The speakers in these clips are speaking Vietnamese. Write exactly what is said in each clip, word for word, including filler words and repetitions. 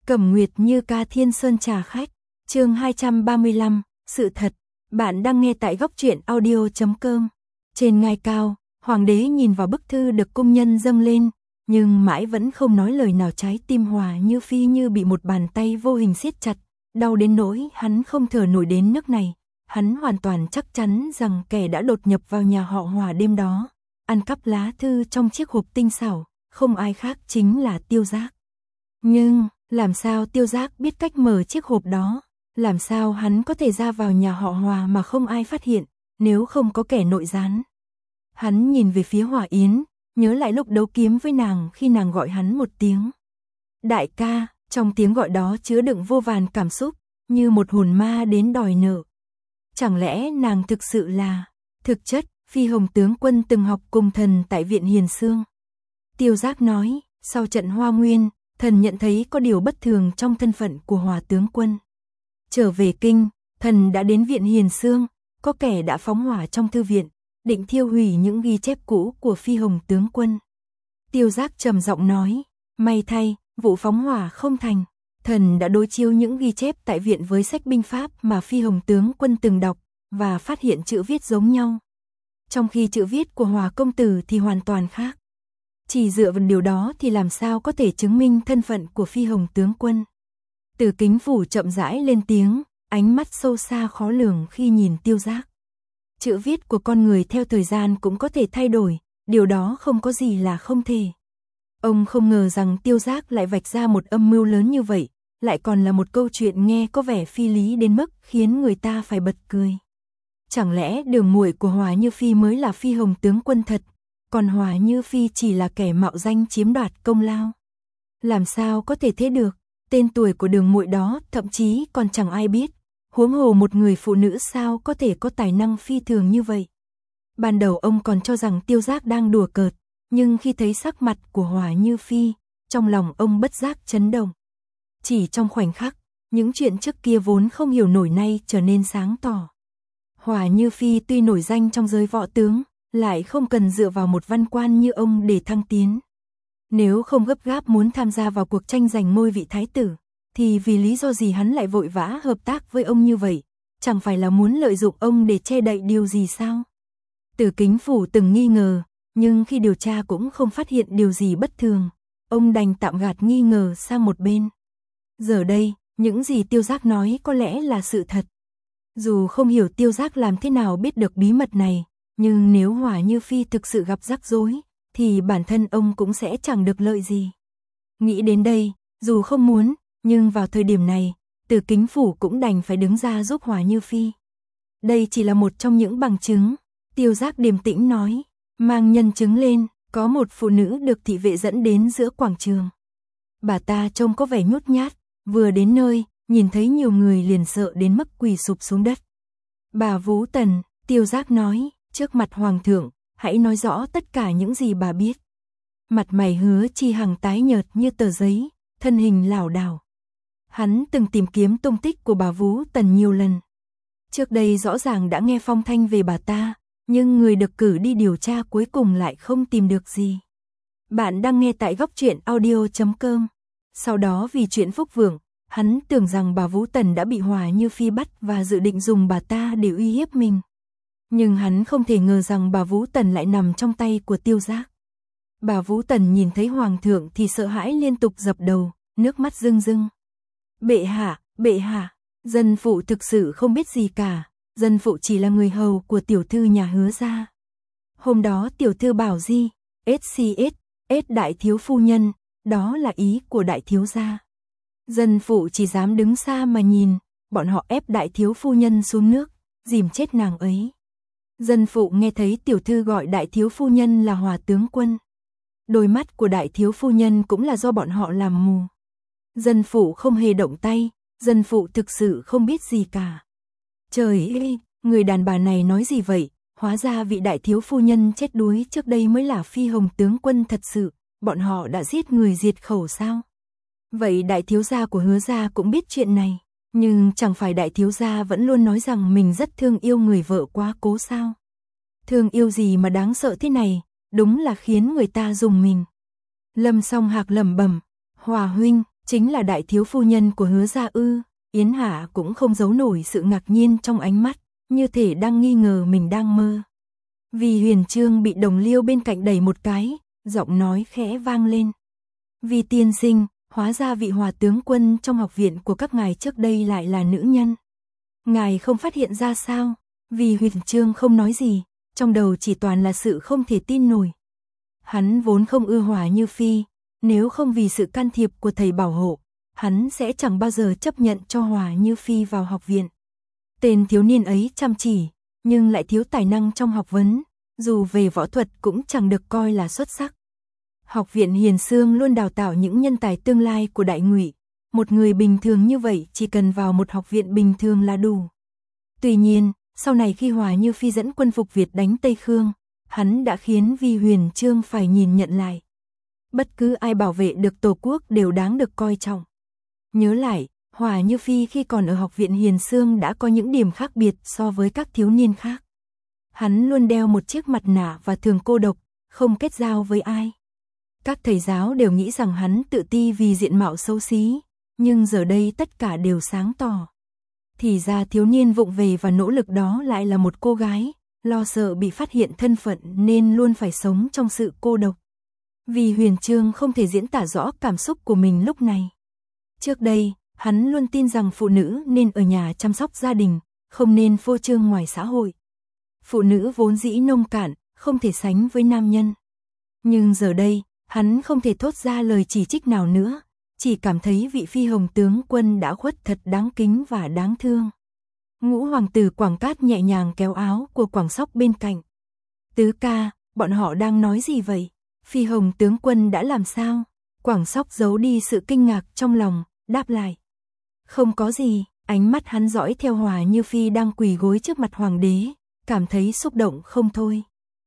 Cẩm Nguyệt Như Ca Thiên Sơn trà khách, chương hai trăm ba mươi lăm, sự thật. Bạn đang nghe tại góc truyện audio chấm com. Trên ngai cao, hoàng đế nhìn vào bức thư được cung nhân dâng lên, nhưng mãi vẫn không nói lời nào. Trái tim Hòa Như Phi như bị một bàn tay vô hình siết chặt, đau đến nỗi hắn không thở nổi. Đến nước này, hắn hoàn toàn chắc chắn rằng kẻ đã đột nhập vào nhà họ Hòa đêm đó, ăn cắp lá thư trong chiếc hộp tinh xảo, không ai khác chính là Tiêu Giác. Nhưng, làm sao Tiêu Giác biết cách mở chiếc hộp đó? Làm sao hắn có thể ra vào nhà họ Hòa mà không ai phát hiện, nếu không có kẻ nội gián? Hắn nhìn về phía Hòa Yến, nhớ lại lúc đấu kiếm với nàng khi nàng gọi hắn một tiếng đại ca, trong tiếng gọi đó chứa đựng vô vàn cảm xúc, như một hồn ma đến đòi nợ. Chẳng lẽ nàng thực sự là... Thực chất, Phi Hồng tướng quân từng học cùng thần tại Viện Hiền Xương. Tiêu Giác nói, sau trận Hoa Nguyên, thần nhận thấy có điều bất thường trong thân phận của Hòa tướng quân. Trở về kinh, thần đã đến Viện Hiền Xương, có kẻ đã phóng hỏa trong thư viện, định thiêu hủy những ghi chép cũ của Phi Hồng tướng quân. Tiêu Giác trầm giọng nói, may thay, vụ phóng hỏa không thành. Thần đã đối chiếu những ghi chép tại viện với sách binh pháp mà Phi Hồng tướng quân từng đọc, và phát hiện chữ viết giống nhau. Trong khi chữ viết của Hòa công tử thì hoàn toàn khác. Chỉ dựa vào điều đó thì làm sao có thể chứng minh thân phận của Phi Hồng tướng quân? Từ Kính Phủ chậm rãi lên tiếng, ánh mắt sâu xa khó lường khi nhìn Tiêu Giác. Chữ viết của con người theo thời gian cũng có thể thay đổi, điều đó không có gì là không thể. Ông không ngờ rằng Tiêu Giác lại vạch ra một âm mưu lớn như vậy, lại còn là một câu chuyện nghe có vẻ phi lý đến mức khiến người ta phải bật cười. Chẳng lẽ đường muội của Hòa Như Phi mới là Phi Hồng tướng quân thật, còn Hòa Như Phi chỉ là kẻ mạo danh chiếm đoạt công lao? Làm sao có thể thế được? Tên tuổi của đường muội đó thậm chí còn chẳng ai biết, huống hồ một người phụ nữ sao có thể có tài năng phi thường như vậy? Ban đầu ông còn cho rằng Tiêu Giác đang đùa cợt, nhưng khi thấy sắc mặt của Hòa Như Phi, trong lòng ông bất giác chấn động. Chỉ trong khoảnh khắc, những chuyện trước kia vốn không hiểu nổi nay trở nên sáng tỏ. Hòa Như Phi tuy nổi danh trong giới võ tướng, lại không cần dựa vào một văn quan như ông để thăng tiến. Nếu không gấp gáp muốn tham gia vào cuộc tranh giành ngôi vị thái tử, thì vì lý do gì hắn lại vội vã hợp tác với ông như vậy? Chẳng phải là muốn lợi dụng ông để che đậy điều gì sao? Từ Kính Phủ từng nghi ngờ, nhưng khi điều tra cũng không phát hiện điều gì bất thường. Ông đành tạm gạt nghi ngờ sang một bên. Giờ đây, những gì Tiêu Giác nói có lẽ là sự thật. Dù không hiểu Tiêu Giác làm thế nào biết được bí mật này, nhưng nếu Hòa Như Phi thực sự gặp rắc rối, thì bản thân ông cũng sẽ chẳng được lợi gì. Nghĩ đến đây, dù không muốn, nhưng vào thời điểm này, Từ Kính Phủ cũng đành phải đứng ra giúp Hòa Như Phi. Đây chỉ là một trong những bằng chứng. Tiêu Giác điềm tĩnh nói, mang nhân chứng lên, có một phụ nữ được thị vệ dẫn đến giữa quảng trường. Bà ta trông có vẻ nhút nhát, vừa đến nơi, nhìn thấy nhiều người liền sợ đến mức quỳ sụp xuống đất. Bà Vũ Tần, Tiêu Giác nói, trước mặt Hoàng thượng, hãy nói rõ tất cả những gì bà biết. Mặt mày Hứa Chi Hằng tái nhợt như tờ giấy, thân hình lảo đảo. Hắn từng tìm kiếm tung tích của bà Vũ Tần nhiều lần. Trước đây rõ ràng đã nghe phong thanh về bà ta, nhưng người được cử đi điều tra cuối cùng lại không tìm được gì. Bạn đang nghe tại góc truyện audio chấm com. Sau đó vì chuyện Phúc Vượng, hắn tưởng rằng bà Vũ Tần đã bị Hòa Như Phi bắt và dự định dùng bà ta để uy hiếp mình. Nhưng hắn không thể ngờ rằng bà Vũ Tần lại nằm trong tay của Tiêu Giác. Bà Vũ Tần nhìn thấy Hoàng thượng thì sợ hãi liên tục dập đầu, nước mắt rưng rưng. Bệ hạ, bệ hạ, dân phụ thực sự không biết gì cả, dân phụ chỉ là người hầu của tiểu thư nhà Hứa gia. Hôm đó tiểu thư bảo gì, ét xê ét, ét đại thiếu phu nhân, đó là ý của đại thiếu gia. Dân phụ chỉ dám đứng xa mà nhìn, bọn họ ép đại thiếu phu nhân xuống nước, dìm chết nàng ấy. Dân phụ nghe thấy tiểu thư gọi đại thiếu phu nhân là Hòa tướng quân. Đôi mắt của đại thiếu phu nhân cũng là do bọn họ làm mù. Dân phụ không hề động tay, dân phụ thực sự không biết gì cả. Trời ơi, người đàn bà này nói gì vậy? Hóa ra vị đại thiếu phu nhân chết đuối trước đây mới là Phi Hồng tướng quân thật sự, bọn họ đã giết người diệt khẩu sao? Vậy đại thiếu gia của Hứa gia cũng biết chuyện này, nhưng chẳng phải đại thiếu gia vẫn luôn nói rằng mình rất thương yêu người vợ quá cố sao? Thương yêu gì mà đáng sợ thế này, đúng là khiến người ta rùng mình. Lâm Song Hạc lẩm bẩm, Hòa huynh, Chính là đại thiếu phu nhân của Hứa gia ư? Yến Hạ cũng không giấu nổi sự ngạc nhiên trong ánh mắt, như thể đang nghi ngờ mình đang mơ. Vì Huyền Chương bị Đồng Liêu bên cạnh đẩy một cái, giọng nói khẽ vang lên. Vì tiên sinh, hóa ra vị Hòa tướng quân trong học viện của các ngài trước đây lại là nữ nhân. Ngài không phát hiện ra sao? Vì Huyền Chương không nói gì, trong đầu chỉ toàn là sự không thể tin nổi. Hắn vốn không ưa Hòa Như Phi, nếu không vì sự can thiệp của thầy bảo hộ, hắn sẽ chẳng bao giờ chấp nhận cho Hòa Như Phi vào học viện. Tên thiếu niên ấy chăm chỉ, nhưng lại thiếu tài năng trong học vấn, dù về võ thuật cũng chẳng được coi là xuất sắc. Học viện Hiền Xương luôn đào tạo những nhân tài tương lai của Đại Ngụy, một người bình thường như vậy chỉ cần vào một học viện bình thường là đủ. Tuy nhiên, sau này khi Hòa Như Phi dẫn quân phục Việt đánh Tây Khương, hắn đã khiến Vi Huyền Chương phải nhìn nhận lại. Bất cứ ai bảo vệ được Tổ quốc đều đáng được coi trọng. Nhớ lại, Hòa Như Phi khi còn ở học viện Hiền Xương đã có những điểm khác biệt so với các thiếu niên khác. Hắn luôn đeo một chiếc mặt nạ và thường cô độc, không kết giao với ai. Các thầy giáo đều nghĩ rằng hắn tự ti vì diện mạo xấu xí, nhưng giờ đây tất cả đều sáng tỏ. Thì ra thiếu niên vụng về và nỗ lực đó lại là một cô gái, lo sợ bị phát hiện thân phận nên luôn phải sống trong sự cô độc. Vì Huyền Chương không thể diễn tả rõ cảm xúc của mình lúc này. Trước đây, hắn luôn tin rằng phụ nữ nên ở nhà chăm sóc gia đình, không nên phô trương ngoài xã hội. Phụ nữ vốn dĩ nông cạn, không thể sánh với nam nhân. Nhưng giờ đây, hắn không thể thốt ra lời chỉ trích nào nữa, chỉ cảm thấy vị Phi Hồng tướng quân đã khuất thật đáng kính và đáng thương. Ngũ hoàng tử Quảng Cát nhẹ nhàng kéo áo của Quảng Sóc bên cạnh. Tứ ca, bọn họ đang nói gì vậy? Phi Hồng tướng quân đã làm sao? Quảng Sóc giấu đi sự kinh ngạc trong lòng, đáp lại. Không có gì, ánh mắt hắn dõi theo Hòa Như Phi đang quỳ gối trước mặt hoàng đế, cảm thấy xúc động không thôi.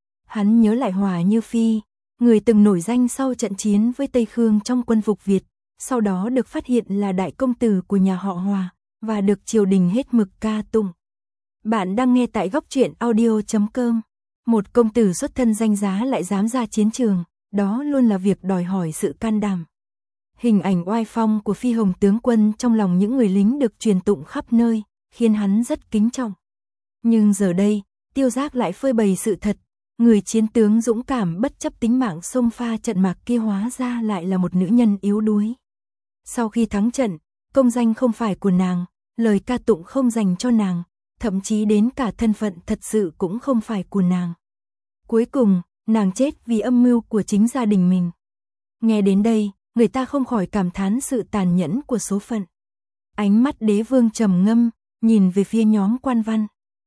Hắn nhớ lại Hòa Như Phi, người từng nổi danh sau trận chiến với Tây Khương trong quân phục Việt, sau đó được phát hiện là đại công tử của nhà họ Hòa, và được triều đình hết mực ca tụng. Bạn đang nghe tại góc truyện audio chấm com. Một công tử xuất thân danh giá lại dám ra chiến trường, đó luôn là việc đòi hỏi sự can đảm. Hình ảnh oai phong của Phi Hồng tướng quân trong lòng những người lính được truyền tụng khắp nơi, khiến hắn rất kính trọng. Nhưng giờ đây, Tiêu Giác lại phơi bày sự thật, người chiến tướng dũng cảm bất chấp tính mạng xông pha trận mạc kia hóa ra lại là một nữ nhân yếu đuối. Sau khi thắng trận, công danh không phải của nàng, lời ca tụng không dành cho nàng, thậm chí đến cả thân phận thật sự cũng không phải của nàng. Cuối cùng, nàng chết vì âm mưu của chính gia đình mình. Nghe đến đây, người ta không khỏi cảm thán sự tàn nhẫn của số phận. Ánh mắt đế vương trầm ngâm, nhìn về phía nhóm quan văn.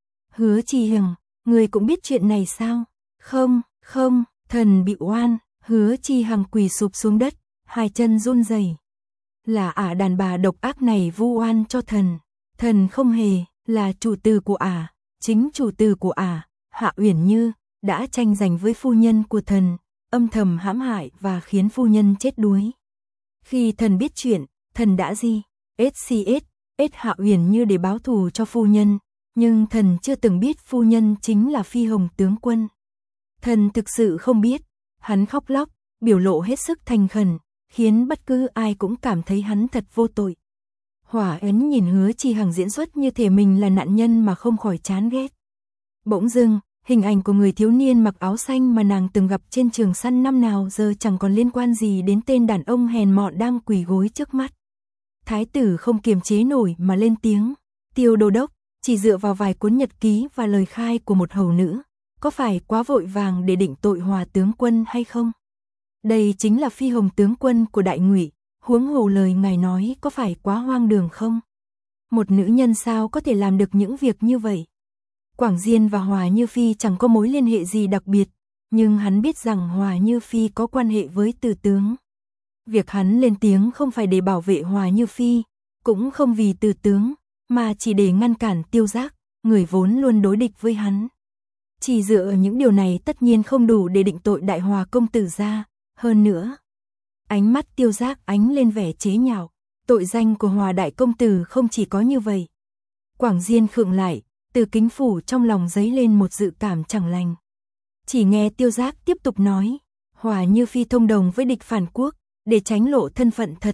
Hứa Chi Hằng, người cũng biết chuyện này sao? Không, không, thần bị oan. Hứa Chi Hằng quỳ sụp xuống đất, hai chân run rẩy. Là ả đàn bà độc ác này vu oan cho thần. Thần không hề, là chủ tử của ả, chính chủ tử của ả, Hạ Uyển Như, đã tranh giành với phu nhân của thần, âm thầm hãm hại và khiến phu nhân chết đuối. Khi thần biết chuyện, thần đã gì? ét xê ét, ét Hạ Uyển Như để báo thù cho phu nhân, nhưng thần chưa từng biết phu nhân chính là Phi Hồng tướng quân. Thần thực sự không biết. Hắn khóc lóc, biểu lộ hết sức thành khẩn, khiến bất cứ ai cũng cảm thấy hắn thật vô tội. Hỏa Ấn nhìn Hứa Chi Hằng diễn xuất như thể mình là nạn nhân mà không khỏi chán ghét. Bỗng dưng, hình ảnh của người thiếu niên mặc áo xanh mà nàng từng gặp trên trường săn năm nào giờ chẳng còn liên quan gì đến tên đàn ông hèn mọn đang quỳ gối trước mắt. Thái tử không kiềm chế nổi mà lên tiếng. Tiêu đô đốc, chỉ dựa vào vài cuốn nhật ký và lời khai của một hầu nữ, có phải quá vội vàng để định tội Hòa tướng quân hay không? Đây chính là Phi Hồng tướng quân của Đại Ngụy, huống hồ lời ngài nói có phải quá hoang đường không? Một nữ nhân sao có thể làm được những việc như vậy? Quảng Diên và Hòa Như Phi chẳng có mối liên hệ gì đặc biệt, nhưng hắn biết rằng Hòa Như Phi có quan hệ với Từ tướng. Việc hắn lên tiếng không phải để bảo vệ Hòa Như Phi, cũng không vì Từ tướng, mà chỉ để ngăn cản Tiêu Giác, người vốn luôn đối địch với hắn. Chỉ dựa những điều này tất nhiên không đủ để định tội Đại Hòa công tử ra, hơn nữa. Ánh mắt Tiêu Giác ánh lên vẻ chế nhạo, tội danh của Hòa đại công tử không chỉ có như vậy. Quảng Diên khựng lại, từ kính phủ trong lòng dấy lên một dự cảm chẳng lành. Chỉ nghe Tiêu Giác tiếp tục nói, Hòa Như Phi thông đồng với địch phản quốc, để tránh lộ thân phận thật,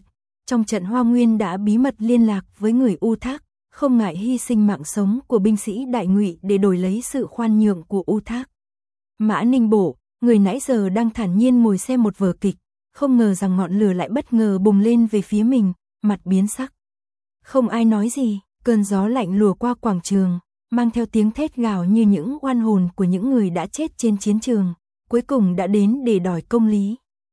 trong trận Hoa Nguyên đã bí mật liên lạc với người U Thác, không ngại hy sinh mạng sống của binh sĩ Đại Ngụy để đổi lấy sự khoan nhượng của U Thác. Mã Ninh Bổ, người nãy giờ đang thản nhiên ngồi xem một vở kịch, không ngờ rằng ngọn lửa lại bất ngờ bùng lên về phía mình, mặt biến sắc. Không ai nói gì, cơn gió lạnh lùa qua quảng trường, mang theo tiếng thét gào như những oan hồn của những người đã chết trên chiến trường, cuối cùng đã đến để đòi công lý.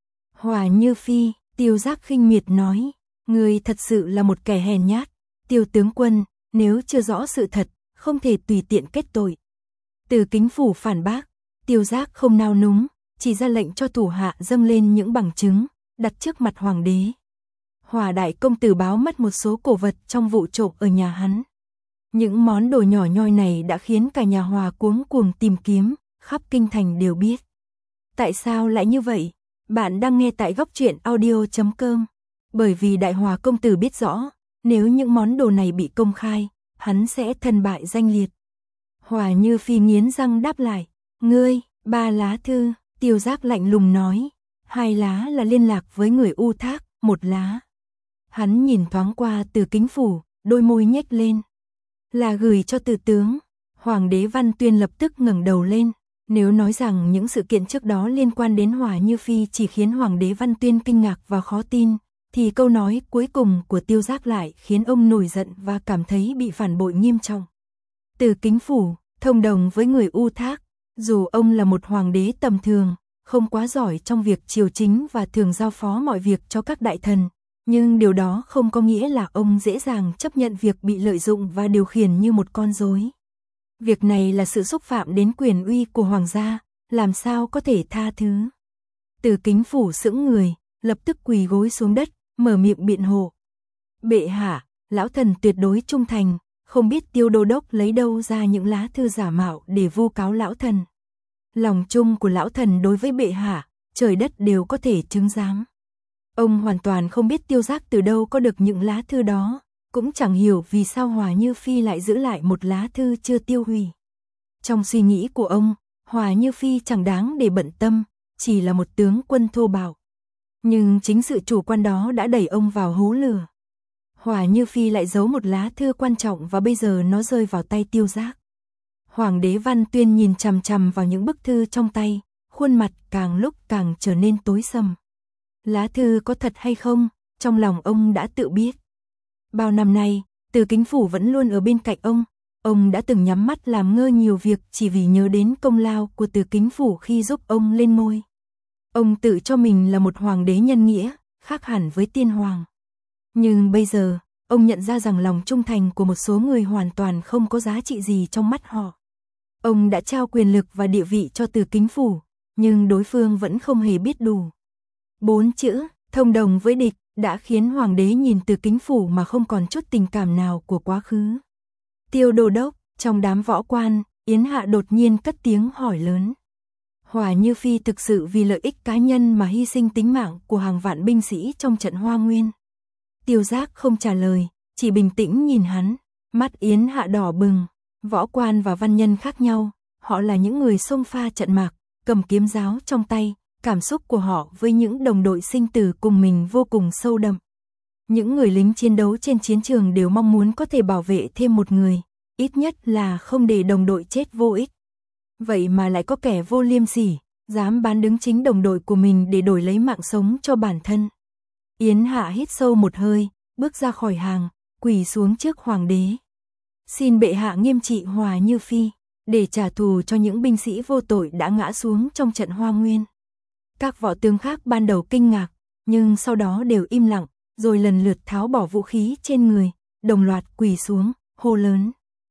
Hòa Như Phi, Tiêu Giác khinh miệt nói, người thật sự là một kẻ hèn nhát, Tiêu tướng quân, nếu chưa rõ sự thật, không thể tùy tiện kết tội. Từ Kính Phủ phản bác, Tiêu Giác không nao núng, chỉ ra lệnh cho thủ hạ dâng lên những bằng chứng, đặt trước mặt hoàng đế. Hòa đại công tử báo mất một số cổ vật trong vụ trộm ở nhà hắn. Những món đồ nhỏ nhoi này đã khiến cả nhà Hòa cuống cuồng tìm kiếm, khắp kinh thành đều biết. Tại sao lại như vậy? Bạn đang nghe tại góc truyện audio chấm com. Bởi vì đại Hòa công tử biết rõ, nếu những món đồ này bị công khai, hắn sẽ thân bại danh liệt. Hòa Như Phi nghiến răng đáp lại, ngươi, ba lá thư, Tiêu Giác lạnh lùng nói, hai lá là liên lạc với người U Thác, một lá. Hắn nhìn thoáng qua Từ Kính Phủ, đôi môi nhếch lên. Là gửi cho Từ tướng. Hoàng đế Văn Tuyên lập tức ngẩng đầu lên. Nếu nói rằng những sự kiện trước đó liên quan đến Hòa Như Phi chỉ khiến Hoàng đế Văn Tuyên kinh ngạc và khó tin, thì câu nói cuối cùng của Tiêu Giác lại khiến ông nổi giận và cảm thấy bị phản bội nghiêm trọng. Từ Kính Phủ, thông đồng với người U Thác, dù ông là một hoàng đế tầm thường, không quá giỏi trong việc triều chính và thường giao phó mọi việc cho các đại thần, nhưng điều đó không có nghĩa là ông dễ dàng chấp nhận việc bị lợi dụng và điều khiển như một con rối. Việc này là sự xúc phạm đến quyền uy của hoàng gia, làm sao có thể tha thứ. Từ Kính Phủ sững người, lập tức quỳ gối xuống đất, mở miệng biện hộ. Bệ hạ, lão thần tuyệt đối trung thành, không biết Tiêu đô đốc lấy đâu ra những lá thư giả mạo để vu cáo lão thần. Lòng chung của lão thần đối với bệ hạ, trời đất đều có thể chứng giám. Ông hoàn toàn không biết Tiêu Giác từ đâu có được những lá thư đó, cũng chẳng hiểu vì sao Hòa Như Phi lại giữ lại một lá thư chưa tiêu hủy. Trong suy nghĩ của ông, Hòa Như Phi chẳng đáng để bận tâm, chỉ là một tướng quân thô bạo. Nhưng chính sự chủ quan đó đã đẩy ông vào hố lửa. Hòa Như Phi lại giấu một lá thư quan trọng và bây giờ nó rơi vào tay Tiêu Giác. Hoàng đế Văn Tuyên nhìn chằm chằm vào những bức thư trong tay, khuôn mặt càng lúc càng trở nên tối sầm. Lá thư có thật hay không, trong lòng ông đã tự biết. Bao năm nay, Từ Kính Phủ vẫn luôn ở bên cạnh ông, ông đã từng nhắm mắt làm ngơ nhiều việc chỉ vì nhớ đến công lao của Từ Kính Phủ khi giúp ông lên ngôi. Ông tự cho mình là một hoàng đế nhân nghĩa, khác hẳn với tiên hoàng. Nhưng bây giờ, ông nhận ra rằng lòng trung thành của một số người hoàn toàn không có giá trị gì trong mắt họ. Ông đã trao quyền lực và địa vị cho Từ Kính Phủ, nhưng đối phương vẫn không hề biết đủ. Bốn chữ, thông đồng với địch, đã khiến hoàng đế nhìn Từ Kính Phủ mà không còn chút tình cảm nào của quá khứ. Tiêu đô đốc, trong đám võ quan, Yến Hạ đột nhiên cất tiếng hỏi lớn. Hòa Như Phi thực sự vì lợi ích cá nhân mà hy sinh tính mạng của hàng vạn binh sĩ trong trận Hoa Nguyên. Tiêu Giác không trả lời, chỉ bình tĩnh nhìn hắn, mắt Yến Hạ đỏ bừng. Võ quan và văn nhân khác nhau, họ là những người xông pha trận mạc, cầm kiếm giáo trong tay, cảm xúc của họ với những đồng đội sinh tử cùng mình vô cùng sâu đậm. Những người lính chiến đấu trên chiến trường đều mong muốn có thể bảo vệ thêm một người, ít nhất là không để đồng đội chết vô ích. Vậy mà lại có kẻ vô liêm sỉ, dám bán đứng chính đồng đội của mình để đổi lấy mạng sống cho bản thân. Yến Hạ hít sâu một hơi, bước ra khỏi hàng, quỳ xuống trước hoàng đế. Xin bệ hạ nghiêm trị Hòa Như Phi, để trả thù cho những binh sĩ vô tội đã ngã xuống trong trận Hoa Nguyên. Các võ tướng khác ban đầu kinh ngạc, nhưng sau đó đều im lặng, rồi lần lượt tháo bỏ vũ khí trên người, đồng loạt quỳ xuống, hô lớn.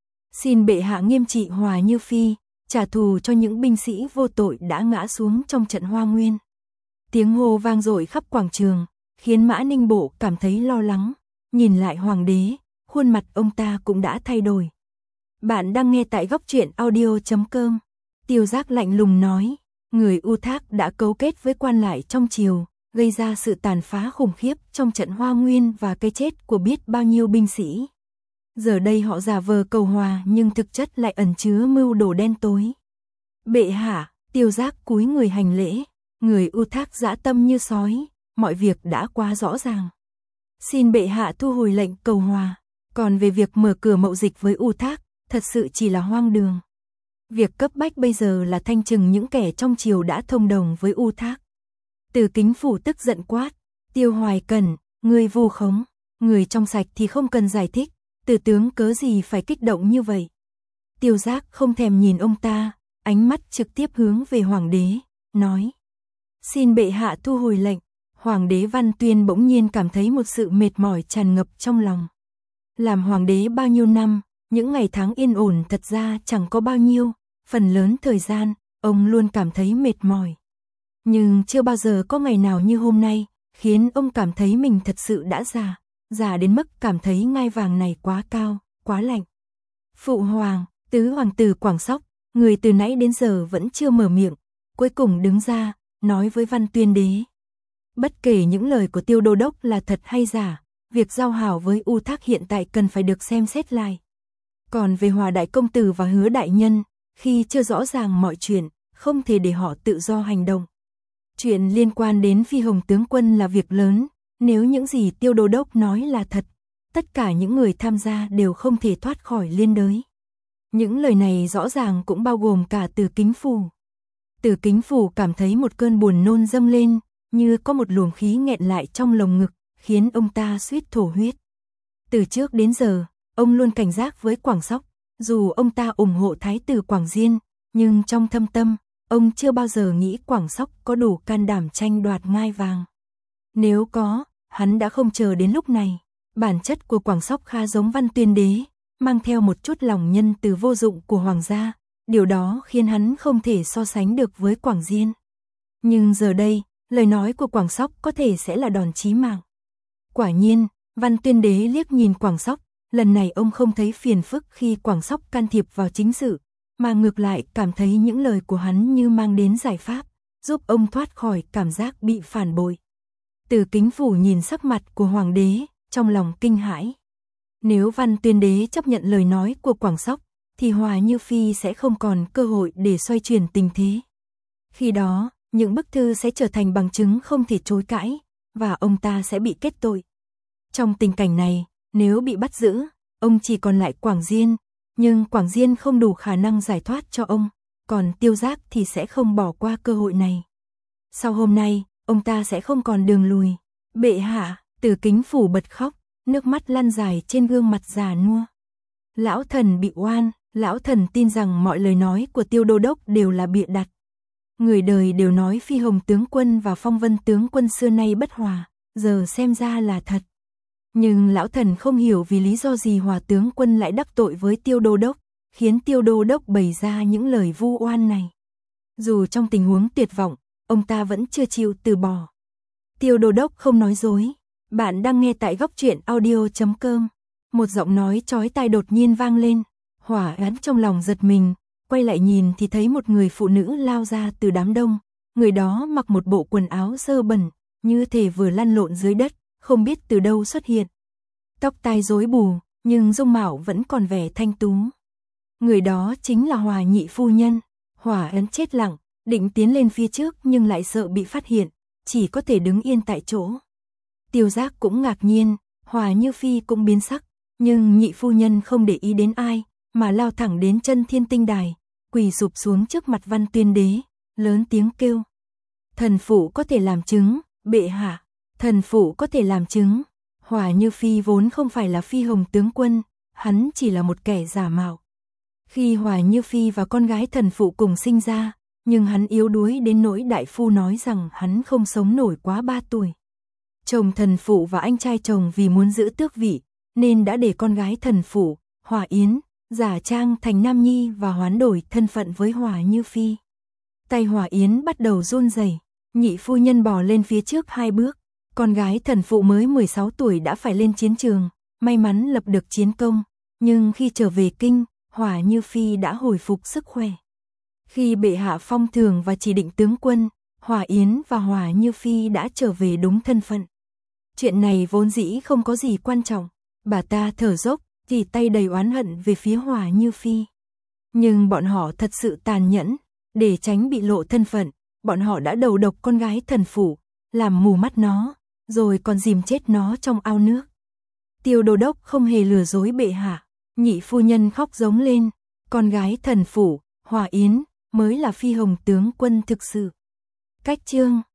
Xin bệ hạ nghiêm trị Hòa Như Phi, trả thù cho những binh sĩ vô tội đã ngã xuống trong trận Hoa Nguyên. Tiếng hô vang dội khắp quảng trường, khiến Mã Ninh Bộ cảm thấy lo lắng, nhìn lại hoàng đế, khuôn mặt ông ta cũng đã thay đổi. Bạn đang nghe tại góc truyện audio chấm com. Tiêu Giác lạnh lùng nói, người U Thác đã cấu kết với quan lại trong triều, gây ra sự tàn phá khủng khiếp trong trận Hoa Nguyên và cái chết của biết bao nhiêu binh sĩ. Giờ đây họ giả vờ cầu hòa nhưng thực chất lại ẩn chứa mưu đồ đen tối. Bệ hạ, Tiêu Giác cúi người hành lễ, người U Thác dã tâm như sói, mọi việc đã quá rõ ràng. Xin bệ hạ thu hồi lệnh cầu hòa. Còn về việc mở cửa mậu dịch với U Thác, thật sự chỉ là hoang đường. Việc cấp bách bây giờ là thanh trừng những kẻ trong triều đã thông đồng với U Thác. Từ Kính Phủ tức giận quát, Tiêu Hoài Cẩn, người vu khống, người trong sạch thì không cần giải thích, Từ tướng cớ gì phải kích động như vậy. Tiêu Giác không thèm nhìn ông ta, ánh mắt trực tiếp hướng về hoàng đế, nói: Xin bệ hạ thu hồi lệnh. Hoàng đế Văn Tuyên bỗng nhiên cảm thấy một sự mệt mỏi tràn ngập trong lòng. Làm hoàng đế bao nhiêu năm, những ngày tháng yên ổn thật ra chẳng có bao nhiêu, phần lớn thời gian, ông luôn cảm thấy mệt mỏi. Nhưng chưa bao giờ có ngày nào như hôm nay, khiến ông cảm thấy mình thật sự đã già, già đến mức cảm thấy ngai vàng này quá cao, quá lạnh. Phụ hoàng, tứ hoàng tử Quảng Sóc, người từ nãy đến giờ vẫn chưa mở miệng, cuối cùng đứng ra, nói với Văn Tuyên đế. Bất kể những lời của Tiêu đô đốc là thật hay giả, việc giao hảo với U Thác hiện tại cần phải được xem xét lại. Còn về Hòa đại công tử và Hứa đại nhân, khi chưa rõ ràng mọi chuyện, không thể để họ tự do hành động. Chuyện liên quan đến Phi Hồng tướng quân là việc lớn, nếu những gì Tiêu đô đốc nói là thật, tất cả những người tham gia đều không thể thoát khỏi liên đới. Những lời này rõ ràng cũng bao gồm cả Từ Kính Phủ. Từ Kính Phủ cảm thấy một cơn buồn nôn dâng lên, như có một luồng khí nghẹn lại trong lồng ngực, khiến ông ta suýt thổ huyết. Từ trước đến giờ, ông luôn cảnh giác với Quảng Sóc, dù ông ta ủng hộ Thái tử Quảng Diên, nhưng trong thâm tâm, ông chưa bao giờ nghĩ Quảng Sóc có đủ can đảm tranh đoạt ngai vàng. Nếu có, hắn đã không chờ đến lúc này. Bản chất của Quảng Sóc khá giống Văn Tuyên đế, mang theo một chút lòng nhân từ vô dụng của hoàng gia, điều đó khiến hắn không thể so sánh được với Quảng Diên. Nhưng giờ đây, lời nói của Quảng Sóc có thể sẽ là đòn chí mạng. Quả nhiên, Văn Tuyên đế liếc nhìn Quảng Sóc, lần này ông không thấy phiền phức khi Quảng Sóc can thiệp vào chính sự, mà ngược lại cảm thấy những lời của hắn như mang đến giải pháp, giúp ông thoát khỏi cảm giác bị phản bội. Từ Kính Phủ nhìn sắc mặt của hoàng đế, trong lòng kinh hãi. Nếu Văn Tuyên đế chấp nhận lời nói của Quảng Sóc, thì Hòa Như Phi sẽ không còn cơ hội để xoay chuyển tình thế. Khi đó, những bức thư sẽ trở thành bằng chứng không thể chối cãi, và ông ta sẽ bị kết tội. Trong tình cảnh này, nếu bị bắt giữ, ông chỉ còn lại Quảng Diên, nhưng Quảng Diên không đủ khả năng giải thoát cho ông, còn Tiêu Giác thì sẽ không bỏ qua cơ hội này. Sau hôm nay, ông ta sẽ không còn đường lùi. Bệ hạ, Từ Kính Phủ bật khóc, nước mắt lăn dài trên gương mặt già nua. Lão thần bị oan, lão thần tin rằng mọi lời nói của Tiêu đô đốc đều là bịa đặt. Người đời đều nói Phi Hồng tướng quân và Phong Vân tướng quân xưa nay bất hòa, giờ xem ra là thật. Nhưng lão thần không hiểu vì lý do gì Hòa tướng quân lại đắc tội với Tiêu đô đốc, khiến Tiêu đô đốc bày ra những lời vu oan này. Dù trong tình huống tuyệt vọng, ông ta vẫn chưa chịu từ bỏ. Tiêu đô đốc không nói dối. Bạn đang nghe tại góc truyện audio chấm com. Một giọng nói chói tai đột nhiên vang lên. Hỏa Án trong lòng giật mình, quay lại nhìn thì thấy một người phụ nữ lao ra từ đám đông. Người đó mặc một bộ quần áo dơ bẩn, như thể vừa lăn lộn dưới đất, không biết từ đâu xuất hiện. Tóc tai rối bù, nhưng dung mạo vẫn còn vẻ thanh tú. Người đó chính là Hòa nhị phu nhân. Hỏa Án chết lặng, định tiến lên phía trước nhưng lại sợ bị phát hiện, chỉ có thể đứng yên tại chỗ. Tiêu Giác cũng ngạc nhiên, Hòa Như Phi cũng biến sắc, nhưng nhị phu nhân không để ý đến ai, mà lao thẳng đến chân Thiên Tinh Đài, quỳ sụp xuống trước mặt Văn Tuyên đế, lớn tiếng kêu. Thần phụ có thể làm chứng, bệ hạ, thần phụ có thể làm chứng. Hòa Như Phi vốn không phải là Phi Hồng tướng quân, hắn chỉ là một kẻ giả mạo. Khi Hòa Như Phi và con gái thần phụ cùng sinh ra, nhưng hắn yếu đuối đến nỗi đại phu nói rằng hắn không sống nổi quá ba tuổi. Chồng thần phụ và anh trai chồng vì muốn giữ tước vị, nên đã để con gái thần phụ, Hòa Yến, giả trang thành nam nhi và hoán đổi thân phận với Hòa Như Phi. Tay Hòa Yến bắt đầu run rẩy, nhị phu nhân bò lên phía trước hai bước, con gái thần phụ mới mười sáu tuổi đã phải lên chiến trường, may mắn lập được chiến công, nhưng khi trở về kinh, Hòa Như Phi đã hồi phục sức khỏe. Khi bệ hạ phong thưởng và chỉ định tướng quân, Hòa Yến và Hòa Như Phi đã trở về đúng thân phận. Chuyện này vốn dĩ không có gì quan trọng, bà ta thở dốc, chỉ tay đầy oán hận về phía Hòa Như Phi. Nhưng bọn họ thật sự tàn nhẫn, để tránh bị lộ thân phận, bọn họ đã đầu độc con gái thần phụ, làm mù mắt nó, rồi còn dìm chết nó trong ao nước. Tiêu đô đốc không hề lừa dối bệ hạ, nhị phu nhân khóc giống lên, con gái thần phủ, Hòa Yến, mới là phi hồng tướng quân thực sự. Cách chương